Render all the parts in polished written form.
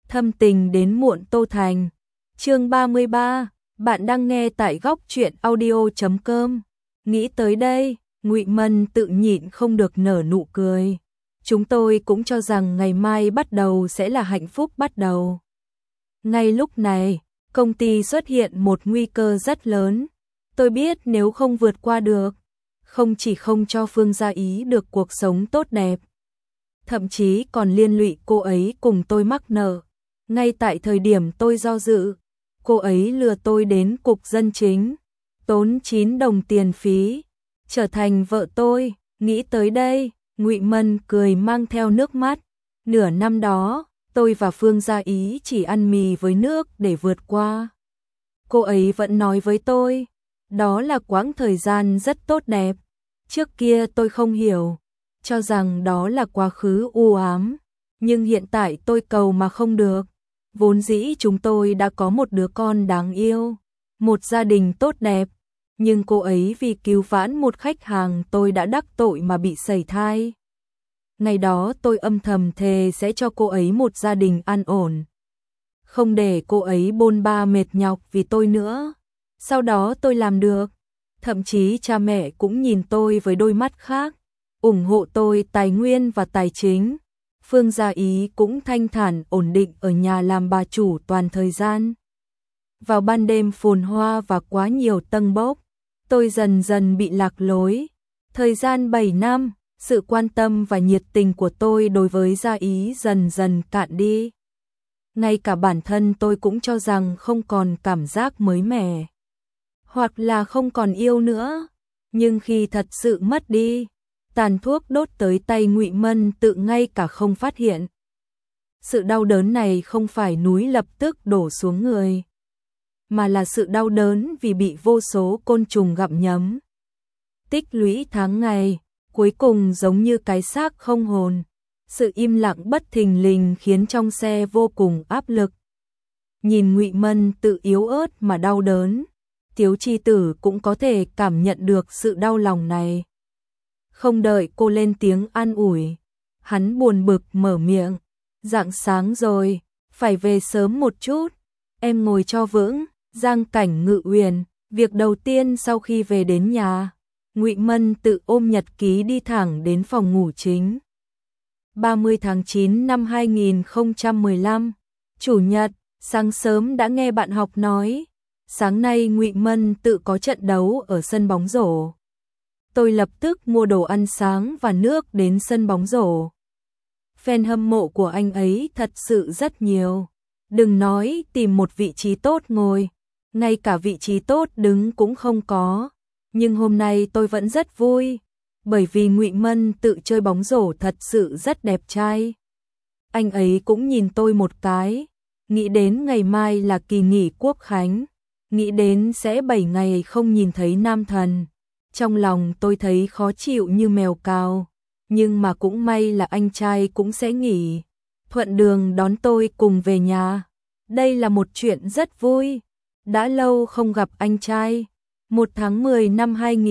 Thâm tình đến muộn Tô Thành. Chương 33, bạn đang nghe tại góc truyện audio.com. Nghĩ tới đây, Ngụy Mân tự nhịn không được nở nụ cười. Chúng tôi cũng cho rằng ngày mai bắt đầu sẽ là hạnh phúc bắt đầu. Ngay lúc này, công ty xuất hiện một nguy cơ rất lớn. Tôi biết nếu không vượt qua được, không chỉ không cho Phương Gia Ý được cuộc sống tốt đẹp, thậm chí còn liên lụy cô ấy cùng tôi mắc nợ. Ngay tại thời điểm tôi do dự, cô ấy lừa tôi đến cục dân chính, tốn 9 đồng tiền phí, trở thành vợ tôi. Nghĩ tới đây, Ngụy Mân cười mang theo nước mắt. Nửa năm đó, tôi và Phương Gia Ý chỉ ăn mì với nước để vượt qua. Cô ấy vẫn nói với tôi, đó là quãng thời gian rất tốt đẹp. Trước kia tôi không hiểu, cho rằng đó là quá khứ u ám, nhưng hiện tại tôi cầu mà không được. Vốn dĩ chúng tôi đã có một đứa con đáng yêu, một gia đình tốt đẹp, nhưng cô ấy vì cứu vãn một khách hàng tôi đã đắc tội mà bị sẩy thai. Ngày đó tôi âm thầm thề sẽ cho cô ấy một gia đình an ổn, không để cô ấy bôn ba mệt nhọc vì tôi nữa. Sau đó tôi làm được, thậm chí cha mẹ cũng nhìn tôi với đôi mắt khác, ủng hộ tôi tài nguyên và tài chính. Phương Gia Ý cũng thanh thản ổn định ở nhà làm bà chủ toàn thời gian. Vào ban đêm phồn hoa và quá nhiều tâng bốc, tôi dần dần bị lạc lối. Thời gian 7 năm, sự quan tâm và nhiệt tình của tôi đối với Gia Ý dần dần cạn đi. Ngay cả bản thân tôi cũng cho rằng không còn cảm giác mới mẻ, hoặc là không còn yêu nữa. Nhưng khi thật sự mất đi, tàn thuốc đốt tới tay Ngụy Mân tự ngay cả không phát hiện. Sự đau đớn này không phải núi lập tức đổ xuống người, mà là sự đau đớn vì bị vô số côn trùng gặm nhấm. Tích lũy tháng ngày, cuối cùng giống như cái xác không hồn. Sự im lặng bất thình lình khiến trong xe vô cùng áp lực. Nhìn Ngụy Mân tự yếu ớt mà đau đớn, Tiếu Chi Tử cũng có thể cảm nhận được sự đau lòng này. Không đợi cô lên tiếng an ủi, hắn buồn bực mở miệng, rạng sáng rồi, phải về sớm một chút, em ngồi cho vững. Giang Cảnh Ngự Uyển, việc đầu tiên sau khi về đến nhà, Ngụy Mân tự ôm nhật ký đi thẳng đến phòng ngủ chính. 30 tháng 9 năm 2015, Chủ nhật, sáng sớm đã nghe bạn học nói, sáng nay Ngụy Mân tự có trận đấu ở sân bóng rổ. Tôi lập tức mua đồ ăn sáng và nước đến sân bóng rổ. Fan hâm mộ của anh ấy thật sự rất nhiều. Đừng nói tìm một vị trí tốt ngồi, ngay cả vị trí tốt đứng cũng không có. Nhưng hôm nay tôi vẫn rất vui, bởi vì Ngụy Mân tự chơi bóng rổ thật sự rất đẹp trai. Anh ấy cũng nhìn tôi một cái, nghĩ đến ngày mai là kỳ nghỉ Quốc khánh, nghĩ đến sẽ 7 ngày không nhìn thấy nam thần. Trong lòng tôi thấy khó chịu như mèo cào, nhưng mà cũng may là anh trai cũng sẽ nghỉ, thuận đường đón tôi cùng về nhà. Đây là một chuyện rất vui, đã lâu không gặp anh trai. 1 tháng 10 năm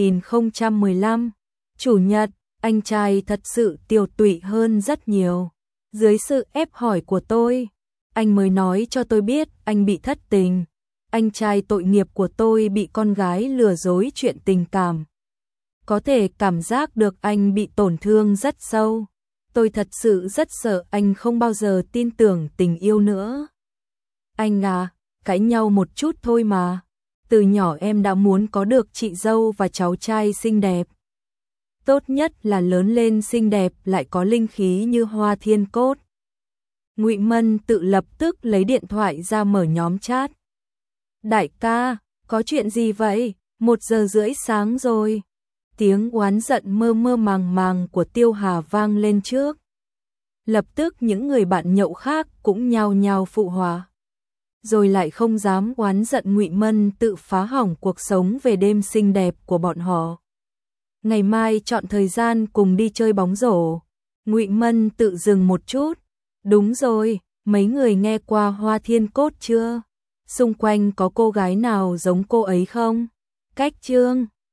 2015, Chủ nhật, anh trai thật sự tiều tụy hơn rất nhiều. Dưới sự ép hỏi của tôi, anh mới nói cho tôi biết anh bị thất tình. Anh trai tội nghiệp của tôi bị con gái lừa dối chuyện tình cảm. Có thể cảm giác được anh bị tổn thương rất sâu. Tôi thật sự rất sợ anh không bao giờ tin tưởng tình yêu nữa. Anh à, cãi nhau một chút thôi mà. Từ nhỏ em đã muốn có được chị dâu và cháu trai xinh đẹp. Tốt nhất là lớn lên xinh đẹp lại có linh khí như Hoa Thiên Cốt. Ngụy Mân tự lập tức lấy điện thoại ra mở nhóm chat. Đại ca, có chuyện gì vậy? 1:30 sáng rồi. Tiếng oán giận mơ mơ màng màng của Tiêu Hà vang lên trước. Lập tức những người bạn nhậu khác cũng nhao nhao phụ họa. Rồi lại không dám oán giận Ngụy Mân tự phá hỏng cuộc sống về đêm xinh đẹp của bọn họ. Ngày mai chọn thời gian cùng đi chơi bóng rổ. Ngụy Mân tự dừng một chút. Đúng rồi, mấy người nghe qua Hoa Thiên Cốt chưa? Xung quanh có cô gái nào giống cô ấy không? Cách Trương